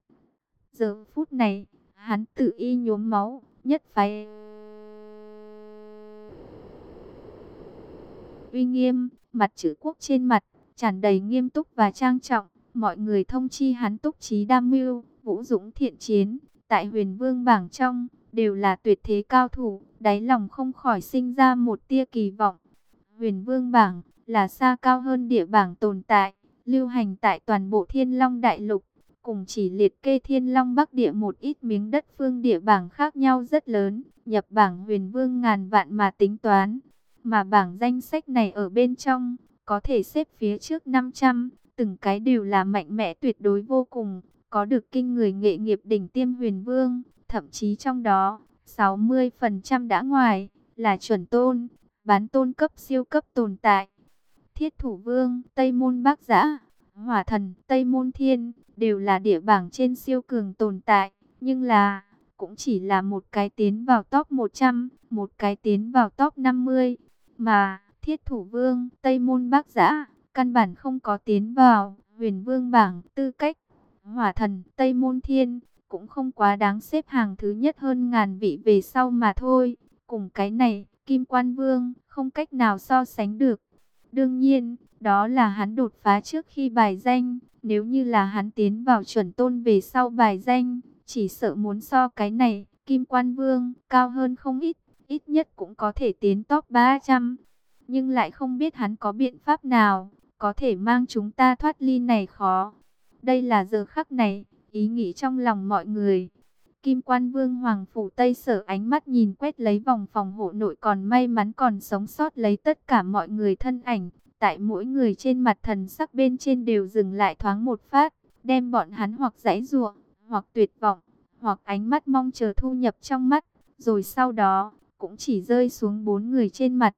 Speaker 1: Giờ phút này, hắn tự y nhuốm máu, nhất phái uy nghiêm, mặt chữ quốc trên mặt, tràn đầy nghiêm túc và trang trọng. Mọi người thông chi hắn túc trí đam mưu, vũ dũng thiện chiến, tại huyền vương bảng trong, đều là tuyệt thế cao thủ, đáy lòng không khỏi sinh ra một tia kỳ vọng. Huyền vương bảng, là xa cao hơn địa bảng tồn tại, lưu hành tại toàn bộ Thiên Long Đại Lục, cùng chỉ liệt kê Thiên Long Bắc Địa một ít miếng đất phương địa bảng khác nhau rất lớn, nhập bảng huyền vương ngàn vạn mà tính toán. Mà bảng danh sách này ở bên trong, có thể xếp phía trước 500, từng cái đều là mạnh mẽ tuyệt đối vô cùng, có được kinh người nghệ nghiệp đỉnh tiêm huyền vương, thậm chí trong đó, 60% đã ngoài, là chuẩn tôn, bán tôn cấp siêu cấp tồn tại. Thiết Thủ Vương, Tây Môn Bác Giã, Hỏa Thần, Tây Môn Thiên, đều là địa bảng trên siêu cường tồn tại, nhưng là, cũng chỉ là một cái tiến vào top 100, một cái tiến vào top 50. Mà Thiết Thủ Vương, Tây Môn Bác Giã, căn bản không có tiến vào huyền vương bảng tư cách. Hỏa Thần, Tây Môn Thiên, cũng không quá đáng xếp hàng thứ nhất hơn ngàn vị về sau mà thôi. Cùng cái này, Kim Quan Vương, không cách nào so sánh được. Đương nhiên, đó là hắn đột phá trước khi bài danh. Nếu như là hắn tiến vào chuẩn tôn về sau bài danh, chỉ sợ muốn so cái này, Kim Quan Vương, cao hơn không ít. Ít nhất cũng có thể tiến top 300. Nhưng lại không biết hắn có biện pháp nào, có thể mang chúng ta thoát ly này khó. Đây là giờ khắc này, ý nghĩ trong lòng mọi người. Kim Quan Vương Hoàng Phủ Tây Sở ánh mắt nhìn quét lấy vòng phòng hộ nội còn may mắn còn sống sót lấy tất cả mọi người thân ảnh. Tại mỗi người trên mặt thần sắc bên trên đều dừng lại thoáng một phát, đem bọn hắn hoặc giãy giụa, hoặc tuyệt vọng, hoặc ánh mắt mong chờ thu nhập trong mắt, rồi sau đó cũng chỉ rơi xuống bốn người trên mặt.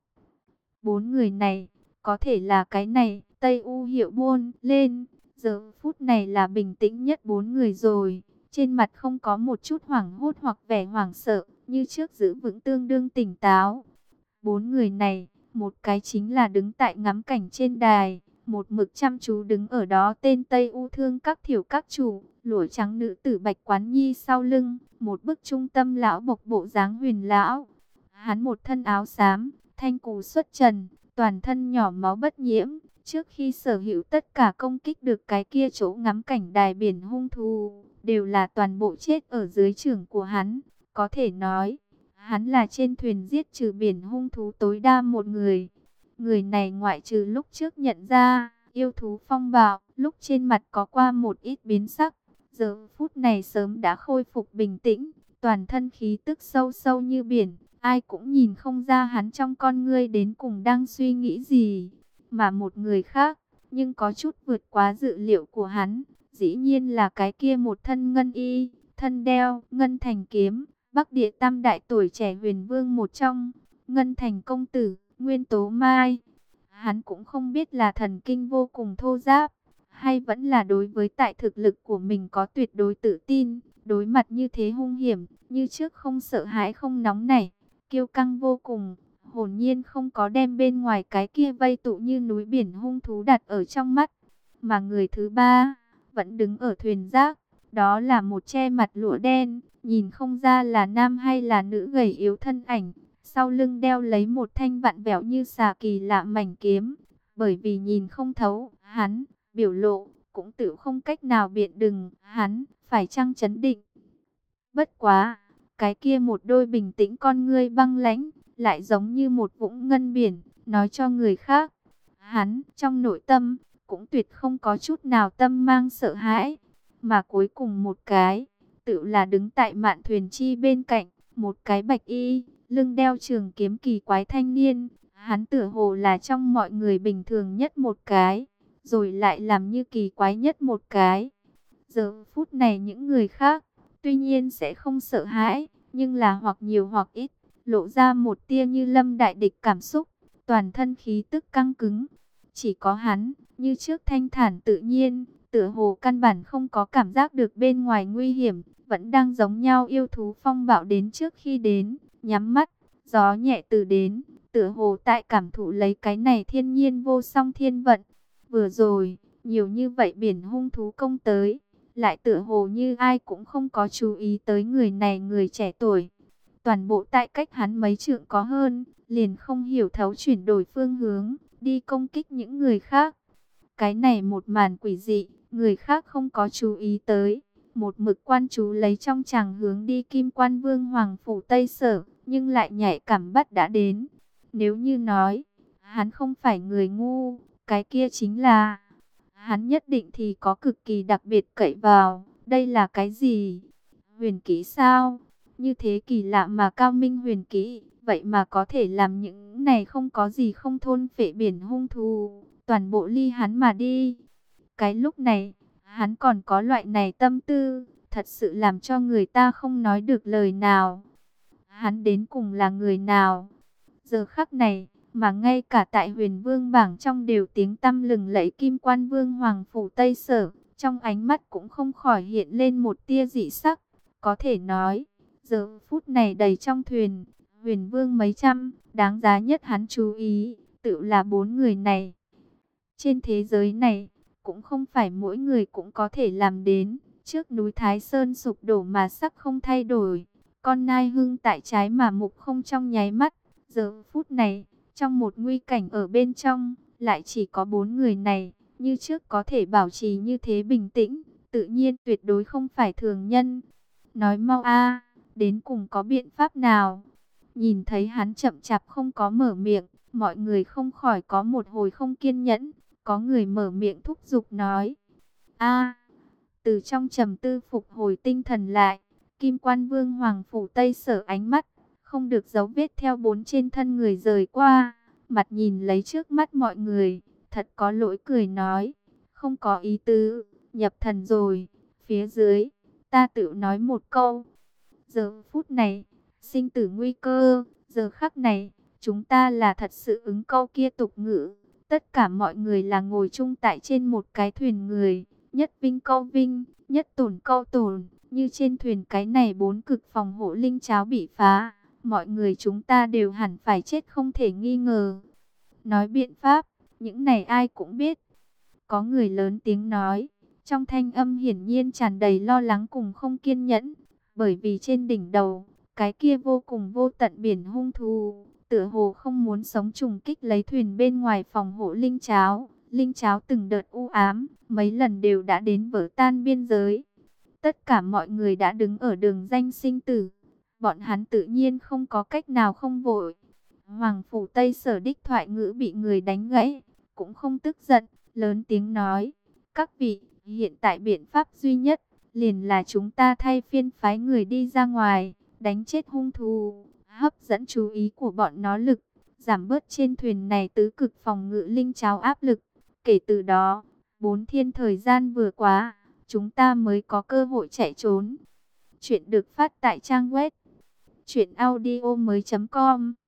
Speaker 1: Bốn người này, có thể là cái này, Tây U Hiệu buôn lên, giờ phút này là bình tĩnh nhất bốn người rồi, trên mặt không có một chút hoảng hốt hoặc vẻ hoảng sợ, như trước giữ vững tương đương tỉnh táo. Bốn người này, một cái chính là đứng tại ngắm cảnh trên đài, một mực chăm chú đứng ở đó tên Tây U Thương các thiểu các chủ, lụa trắng nữ tử Bạch Quán Nhi sau lưng, một bức trung tâm lão bộc bộ dáng huyền lão. Hắn một thân áo xám, thanh cù xuất trần, toàn thân nhỏ máu bất nhiễm, trước khi sở hữu tất cả công kích được cái kia chỗ ngắm cảnh đài biển hung thú, đều là toàn bộ chết ở dưới chưởng của hắn, có thể nói hắn là trên thuyền giết trừ biển hung thú tối đa một người. Người này ngoại trừ lúc trước nhận ra yêu thú phong bạo, lúc trên mặt có qua một ít biến sắc, giờ phút này sớm đã khôi phục bình tĩnh, toàn thân khí tức sâu sâu như biển, ai cũng nhìn không ra hắn trong con ngươi đến cùng đang suy nghĩ gì. Mà một người khác, nhưng có chút vượt quá dự liệu của hắn, dĩ nhiên là cái kia một thân ngân y, thân đeo ngân thành kiếm, Bắc Địa Tam đại tuổi trẻ huyền vương một trong, Ngân Thành công tử, Nguyên Tố Mai. Hắn cũng không biết là thần kinh vô cùng thô ráp, hay vẫn là đối với tại thực lực của mình có tuyệt đối tự tin, đối mặt như thế hung hiểm, như trước không sợ hãi không nóng nảy, kiêu căng vô cùng, hồn nhiên không có đem bên ngoài cái kia vây tụ như núi biển hung thú đặt ở trong mắt. Mà người thứ ba, vẫn đứng ở thuyền rác, đó là một che mặt lụa đen, nhìn không ra là nam hay là nữ gầy yếu thân ảnh, sau lưng đeo lấy một thanh vặn vẹo như xà kỳ lạ mảnh kiếm. Bởi vì nhìn không thấu, hắn, biểu lộ, cũng tự không cách nào biện đừng, hắn, phải chăng chấn định. Bất quá, cái kia một đôi bình tĩnh con ngươi băng lãnh, lại giống như một vũng ngân biển, nói cho người khác. Hắn, trong nội tâm, cũng tuyệt không có chút nào tâm mang sợ hãi. Mà cuối cùng một cái, tự là đứng tại mạn thuyền chi bên cạnh, một cái bạch y, lưng đeo trường kiếm kỳ quái thanh niên. Hắn tựa hồ là trong mọi người bình thường nhất một cái, rồi lại làm như kỳ quái nhất một cái. Giờ phút này những người khác, tuy nhiên sẽ không sợ hãi, nhưng là hoặc nhiều hoặc ít, lộ ra một tia như lâm đại địch cảm xúc, toàn thân khí tức căng cứng. Chỉ có hắn, như trước thanh thản tự nhiên, tựa hồ căn bản không có cảm giác được bên ngoài nguy hiểm, vẫn đang giống nhau yêu thú phong bạo đến trước khi đến, nhắm mắt, gió nhẹ từ đến, tựa hồ tại cảm thụ lấy cái này thiên nhiên vô song thiên vận. Vừa rồi, nhiều như vậy biển hung thú công tới, lại tựa hồ như ai cũng không có chú ý tới người này người trẻ tuổi. Toàn bộ tại cách hắn mấy trượng có hơn, liền không hiểu thấu chuyển đổi phương hướng, đi công kích những người khác. Cái này một màn quỷ dị, người khác không có chú ý tới. Một mực quan chú lấy trong chàng hướng đi Kim Quan Vương Hoàng Phủ Tây Sở, nhưng lại nhạy cảm bắt đã đến. Nếu như nói, hắn không phải người ngu, cái kia chính là hắn nhất định thì có cực kỳ đặc biệt cậy vào. Đây là cái gì? Huyền kỹ sao? Như thế kỳ lạ mà cao minh huyền kỹ, vậy mà có thể làm những này không có gì không thôn phệ biển hung thú, toàn bộ ly hắn mà đi. Cái lúc này, hắn còn có loại này tâm tư, thật sự làm cho người ta không nói được lời nào. Hắn đến cùng là người nào? Giờ khắc này, mà ngay cả tại Huyền Vương bảng trong đều tiếng tăm lừng lẫy Kim Quan Vương Hoàng Phủ Tây Sở, trong ánh mắt cũng không khỏi hiện lên một tia dị sắc. Có thể nói, giờ phút này đầy trong thuyền, Huyền Vương mấy trăm, đáng giá nhất hắn chú ý, tự là bốn người này. Trên thế giới này, cũng không phải mỗi người cũng có thể làm đến, trước núi Thái Sơn sụp đổ mà sắc không thay đổi, con nai hưng tại trái mà mục không trong nháy mắt. Giờ phút này, trong một nguy cảnh ở bên trong, lại chỉ có bốn người này, như trước có thể bảo trì như thế bình tĩnh, tự nhiên tuyệt đối không phải thường nhân. Nói mau a, đến cùng có biện pháp nào? Nhìn thấy hắn chậm chạp không có mở miệng, mọi người không khỏi có một hồi không kiên nhẫn, có người mở miệng thúc giục nói. A, từ trong trầm tư phục hồi tinh thần lại, Kim Quan Vương Hoàng Phủ Tây Sở ánh mắt, không được dấu vết theo 4 trên thân người rời qua, mặt nhìn lấy trước mắt mọi người, thật có lỗi cười nói, không có ý tứ, nhập thần rồi, phía dưới, ta tự nói một câu. Giờ phút này, sinh tử nguy cơ, giờ khắc này, chúng ta là thật sự ứng câu kia tục ngữ. Tất cả mọi người là ngồi chung tại trên một cái thuyền người, nhất vinh câu vinh, nhất tổn câu tổn. Như trên thuyền cái này 4 cực phòng hộ linh cháo bị phá, mọi người chúng ta đều hẳn phải chết không thể nghi ngờ. Nói biện pháp, những này ai cũng biết. Có người lớn tiếng nói, trong thanh âm hiển nhiên tràn đầy lo lắng cùng không kiên nhẫn. Bởi vì trên đỉnh đầu, cái kia vô cùng vô tận biển hung thú, tựa hồ không muốn sống trùng kích lấy thuyền bên ngoài phòng hộ linh cháo. Linh cháo từng đợt u ám, mấy lần đều đã đến vỡ tan biên giới. Tất cả mọi người đã đứng ở đường ranh sinh tử. Bọn hắn tự nhiên không có cách nào không vội. Hoàng Phủ Tây Sở đích thoại ngữ bị người đánh gãy, cũng không tức giận, lớn tiếng nói. Các vị, hiện tại biện pháp duy nhất, liền là chúng ta thay phiên phái người đi ra ngoài, đánh chết hung thú, hấp dẫn chú ý của bọn nó lực, giảm bớt trên thuyền này tứ cực phòng ngự linh cháo áp lực. Kể từ đó, 4 thiên thời gian vừa quá, chúng ta mới có cơ hội chạy trốn. Chuyện được phát tại trang web truyệnaudiomoi.com